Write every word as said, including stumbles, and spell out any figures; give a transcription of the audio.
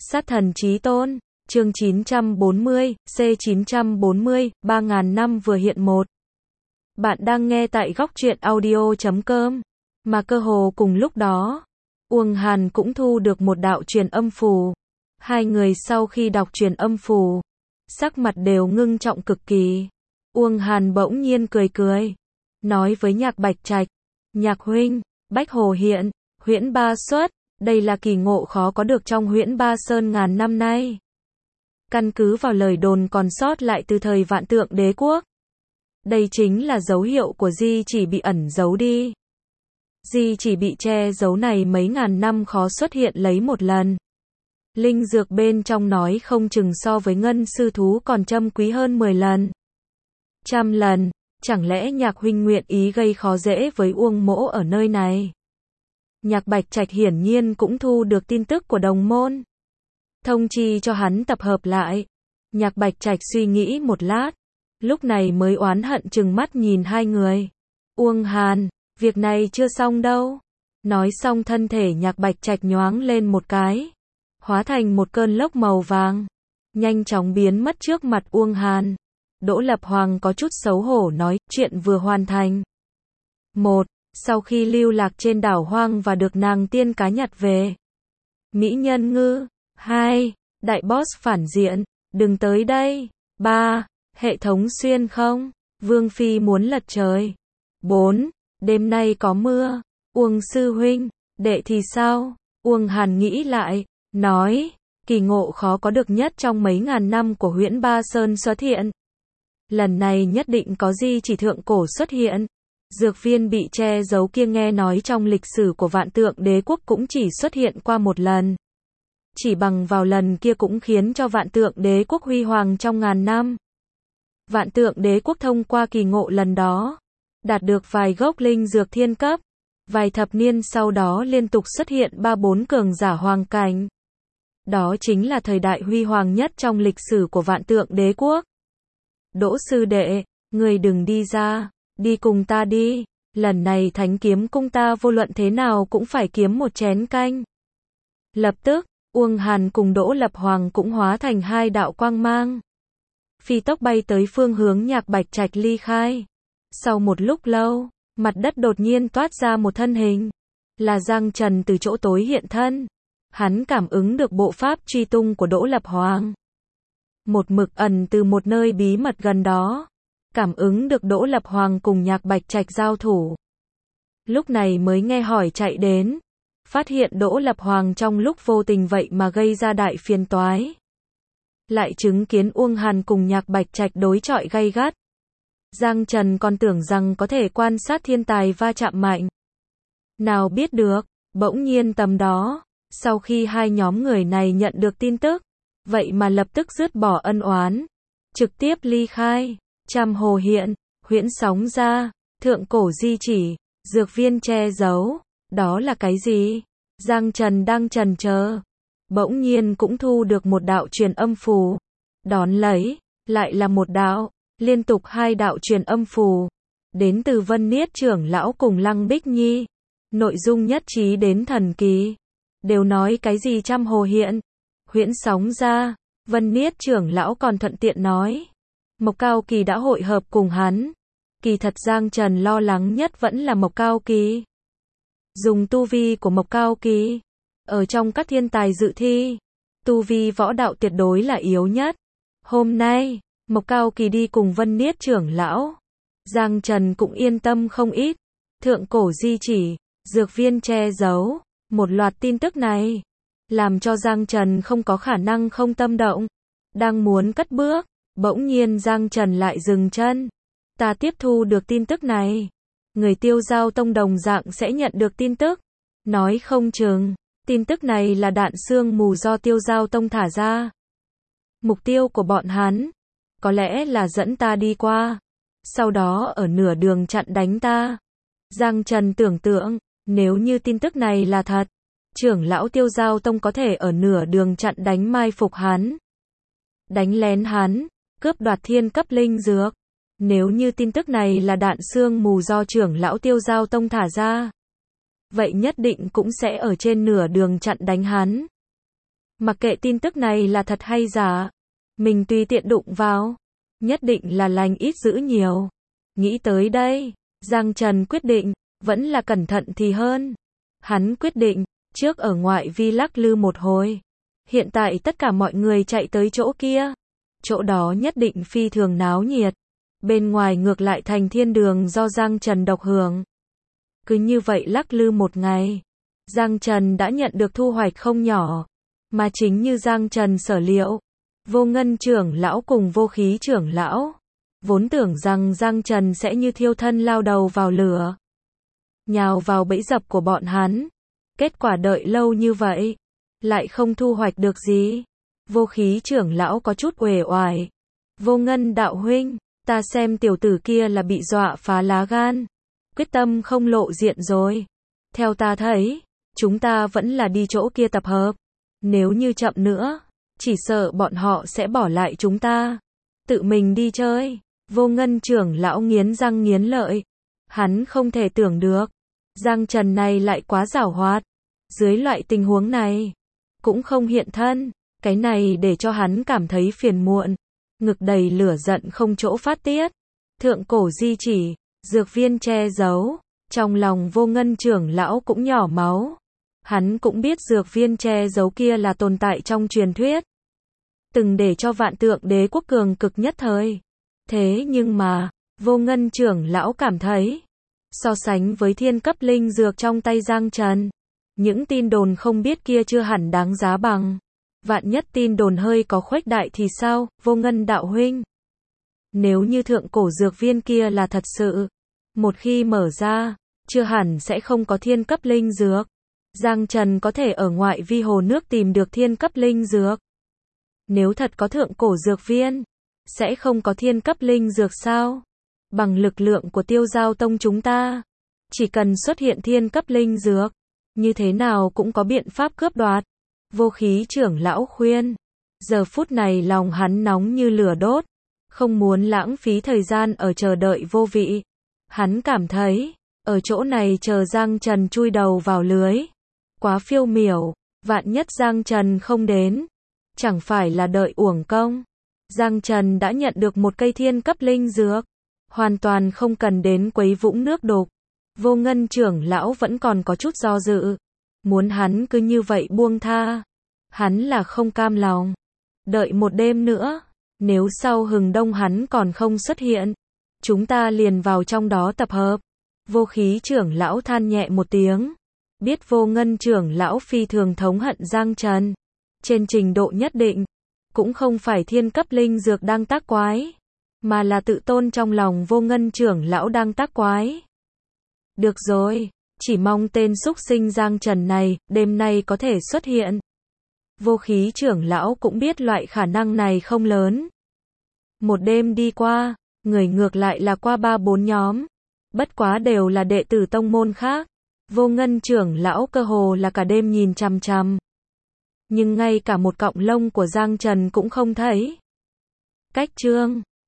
Sát thần chí tôn, chương chín trăm bốn mươi, C chín trăm bốn mươi, ba nghìn năm vừa hiện một. Bạn đang nghe tại góc truyện audio chấm com. Mà cơ hồ cùng lúc đó, Uông Hàn cũng thu được một đạo truyền âm phù. Hai người sau khi đọc truyền âm phù, sắc mặt đều ngưng trọng cực kỳ. Uông Hàn bỗng nhiên cười cười, nói với Nhạc Bạch Trạch, Nhạc huynh, Bách Hồ hiện, huyễn ba xuất, đây là kỳ ngộ khó có được trong huyễn ba sơn ngàn năm nay. Căn cứ vào lời đồn còn sót lại từ thời Vạn Tượng Đế Quốc, đây chính là dấu hiệu của di chỉ bị ẩn giấu đi. Di chỉ bị che giấu này mấy ngàn năm khó xuất hiện lấy một lần. Linh dược bên trong nói không chừng so với ngân sư thú còn châm quý hơn mười lần. Trăm lần, chẳng lẽ Nhạc huynh nguyện ý gây khó dễ với Uông mỗ ở nơi này? Nhạc Bạch Trạch hiển nhiên cũng thu được tin tức của đồng môn, thông chi cho hắn tập hợp lại. Nhạc Bạch Trạch suy nghĩ một lát, lúc này mới oán hận trừng mắt nhìn hai người. Uông Hàn, việc này chưa xong đâu. Nói xong thân thể Nhạc Bạch Trạch nhoáng lên một cái, hóa thành một cơn lốc màu vàng, nhanh chóng biến mất trước mặt Uông Hàn. Đỗ Lập Hoàng có chút xấu hổ nói, chuyện vừa hoàn thành. Một, sau khi lưu lạc trên đảo hoang và được nàng tiên cá nhặt về. Mỹ nhân ngư. Hai, đại boss phản diện, đừng tới đây. Ba, hệ thống xuyên không, Vương Phi muốn lật trời. Bốn, đêm nay có mưa. Uông sư huynh, đệ thì sao? Uông Hàn nghĩ lại, nói, kỳ ngộ khó có được nhất trong mấy ngàn năm của huyễn ba sơn xuất hiện. Lần này nhất định có di chỉ thượng cổ xuất hiện. Dược viên bị che giấu kia nghe nói trong lịch sử của Vạn Tượng Đế Quốc cũng chỉ xuất hiện qua một lần. Chỉ bằng vào lần kia cũng khiến cho Vạn Tượng Đế Quốc huy hoàng trong ngàn năm. Vạn Tượng Đế Quốc thông qua kỳ ngộ lần đó, đạt được vài gốc linh dược thiên cấp. Vài thập niên sau đó liên tục xuất hiện ba bốn cường giả hoàng cảnh. Đó chính là thời đại huy hoàng nhất trong lịch sử của Vạn Tượng Đế Quốc. Đỗ sư đệ, người đừng đi ra, đi cùng ta đi. Lần này Thánh Kiếm Cung ta vô luận thế nào cũng phải kiếm một chén canh. Lập tức, Uông Hàn cùng Đỗ Lập Hoàng cũng hóa thành hai đạo quang mang, phi tốc bay tới phương hướng Nhạc Bạch Trạch ly khai. Sau một lúc lâu, mặt đất đột nhiên toát ra một thân hình, là Giang Trần từ chỗ tối hiện thân. Hắn cảm ứng được bộ pháp truy tung của Đỗ Lập Hoàng, một mực ẩn từ một nơi bí mật gần đó, cảm ứng được Đỗ Lập Hoàng cùng Nhạc Bạch Trạch giao thủ. Lúc này mới nghe hỏi chạy đến, phát hiện Đỗ Lập Hoàng trong lúc vô tình vậy mà gây ra đại phiền toái. Lại chứng kiến Uông Hàn cùng Nhạc Bạch Trạch đối chọi gay gắt. Giang Trần còn tưởng rằng có thể quan sát thiên tài va chạm mạnh. Nào biết được, bỗng nhiên tầm đó, sau khi hai nhóm người này nhận được tin tức, vậy mà lập tức dứt bỏ ân oán, trực tiếp ly khai. Trăm hồ hiện, huyễn sóng ra, thượng cổ di chỉ, dược viên che giấu, đó là cái gì? Giang Trần đang trần chờ, bỗng nhiên cũng thu được một đạo truyền âm phù. Đón lấy, lại là một đạo, liên tục hai đạo truyền âm phù, đến từ Vân Niết trưởng lão cùng Lăng Bích Nhi. Nội dung nhất trí đến thần kỳ, đều nói cái gì trăm hồ hiện, huyễn sóng ra. Vân Niết trưởng lão còn thuận tiện nói, Mộc Cao Kỳ đã hội hợp cùng hắn. Kỳ thật Giang Trần lo lắng nhất vẫn là Mộc Cao Kỳ. Dùng tu vi của Mộc Cao Kỳ, ở trong các thiên tài dự thi, tu vi võ đạo tuyệt đối là yếu nhất. Hôm nay, Mộc Cao Kỳ đi cùng Vân Niết trưởng lão, Giang Trần cũng yên tâm không ít. Thượng cổ di chỉ, dược viên che giấu, một loạt tin tức này, làm cho Giang Trần không có khả năng không tâm động. Đang muốn cất bước, bỗng nhiên Giang Trần lại dừng chân. Ta tiếp thu được tin tức này, người Tiêu Giao Tông đồng dạng sẽ nhận được tin tức. Nói không chừng, tin tức này là đạn sương mù do Tiêu Giao Tông thả ra. Mục tiêu của bọn hắn, có lẽ là dẫn ta đi qua, sau đó ở nửa đường chặn đánh ta. Giang Trần tưởng tượng, nếu như tin tức này là thật, trưởng lão Tiêu Giao Tông có thể ở nửa đường chặn đánh mai phục hắn, đánh lén hắn, cướp đoạt thiên cấp linh dược. Nếu như tin tức này là đạn sương mù do trưởng lão Tiêu Giao Tông thả ra, vậy nhất định cũng sẽ ở trên nửa đường chặn đánh hắn. Mặc kệ tin tức này là thật hay giả, mình tùy tiện đụng vào, nhất định là lành ít dữ nhiều. Nghĩ tới đây, Giang Trần quyết định, vẫn là cẩn thận thì hơn. Hắn quyết định, trước ở ngoại vi lắc lư một hồi. Hiện tại tất cả mọi người chạy tới chỗ kia. Chỗ đó nhất định phi thường náo nhiệt. Bên ngoài ngược lại thành thiên đường do Giang Trần độc hưởng. Cứ như vậy lắc lư một ngày, Giang Trần đã nhận được thu hoạch không nhỏ. Mà chính như Giang Trần sở liệu, Vô Ngân trưởng lão cùng Vô Khí trưởng lão, vốn tưởng rằng Giang Trần sẽ như thiêu thân lao đầu vào lửa, nhào vào bẫy dập của bọn hắn. Kết quả đợi lâu như vậy, lại không thu hoạch được gì. Vô Khí trưởng lão có chút uể oải. Vô Ngân đạo huynh, ta xem tiểu tử kia là bị dọa phá lá gan, quyết tâm không lộ diện rồi. Theo ta thấy, chúng ta vẫn là đi chỗ kia tập hợp. Nếu như chậm nữa, chỉ sợ bọn họ sẽ bỏ lại chúng ta, tự mình đi chơi. Vô Ngân trưởng lão nghiến răng nghiến lợi. Hắn không thể tưởng được, Giang Trần này lại quá giảo hoạt. Dưới loại tình huống này, cũng không hiện thân. Cái này để cho hắn cảm thấy phiền muộn, ngực đầy lửa giận không chỗ phát tiết. Thượng cổ di chỉ, dược viên che giấu, trong lòng Vô Ngân trưởng lão cũng nhỏ máu. Hắn cũng biết dược viên che giấu kia là tồn tại trong truyền thuyết, từng để cho vạn tượng đế quốc cường cực nhất thời. Thế nhưng mà, Vô Ngân trưởng lão cảm thấy, so sánh với thiên cấp linh dược trong tay Giang Trần, những tin đồn không biết kia chưa hẳn đáng giá bằng. Vạn nhất tin đồn hơi có khuếch đại thì sao, Vô Ngân đạo huynh? Nếu như thượng cổ dược viên kia là thật sự, một khi mở ra, chưa hẳn sẽ không có thiên cấp linh dược. Giang Trần có thể ở ngoại vi hồ nước tìm được thiên cấp linh dược. Nếu thật có thượng cổ dược viên, sẽ không có thiên cấp linh dược sao? Bằng lực lượng của Tiêu Giao Tông chúng ta, chỉ cần xuất hiện thiên cấp linh dược, như thế nào cũng có biện pháp cướp đoạt. Vô Khí trưởng lão khuyên. Giờ phút này lòng hắn nóng như lửa đốt, không muốn lãng phí thời gian ở chờ đợi vô vị. Hắn cảm thấy, ở chỗ này chờ Giang Trần chui đầu vào lưới, quá phiêu miểu. Vạn nhất Giang Trần không đến, chẳng phải là đợi uổng công. Giang Trần đã nhận được một cây thiên cấp linh dược, hoàn toàn không cần đến quấy vũng nước đục. Vô Ngân trưởng lão vẫn còn có chút do dự, muốn hắn cứ như vậy buông tha. Hắn là không cam lòng. Đợi một đêm nữa, nếu sau hừng đông hắn còn không xuất hiện, chúng ta liền vào trong đó tập hợp. Vô Khí trưởng lão than nhẹ một tiếng. Biết Vô Ngân trưởng lão phi thường thống hận Giang Trần, trên trình độ nhất định, cũng không phải thiên cấp linh dược đang tác quái, mà là tự tôn trong lòng Vô Ngân trưởng lão đang tác quái. Được rồi, chỉ mong tên xúc sinh Giang Trần này, đêm nay có thể xuất hiện. Vô Khí trưởng lão cũng biết loại khả năng này không lớn. Một đêm đi qua, người ngược lại là qua ba bốn nhóm, bất quá đều là đệ tử tông môn khác. Vô Ngân trưởng lão cơ hồ là cả đêm nhìn chằm chằm, nhưng ngay cả một cọng lông của Giang Trần cũng không thấy. Cách chương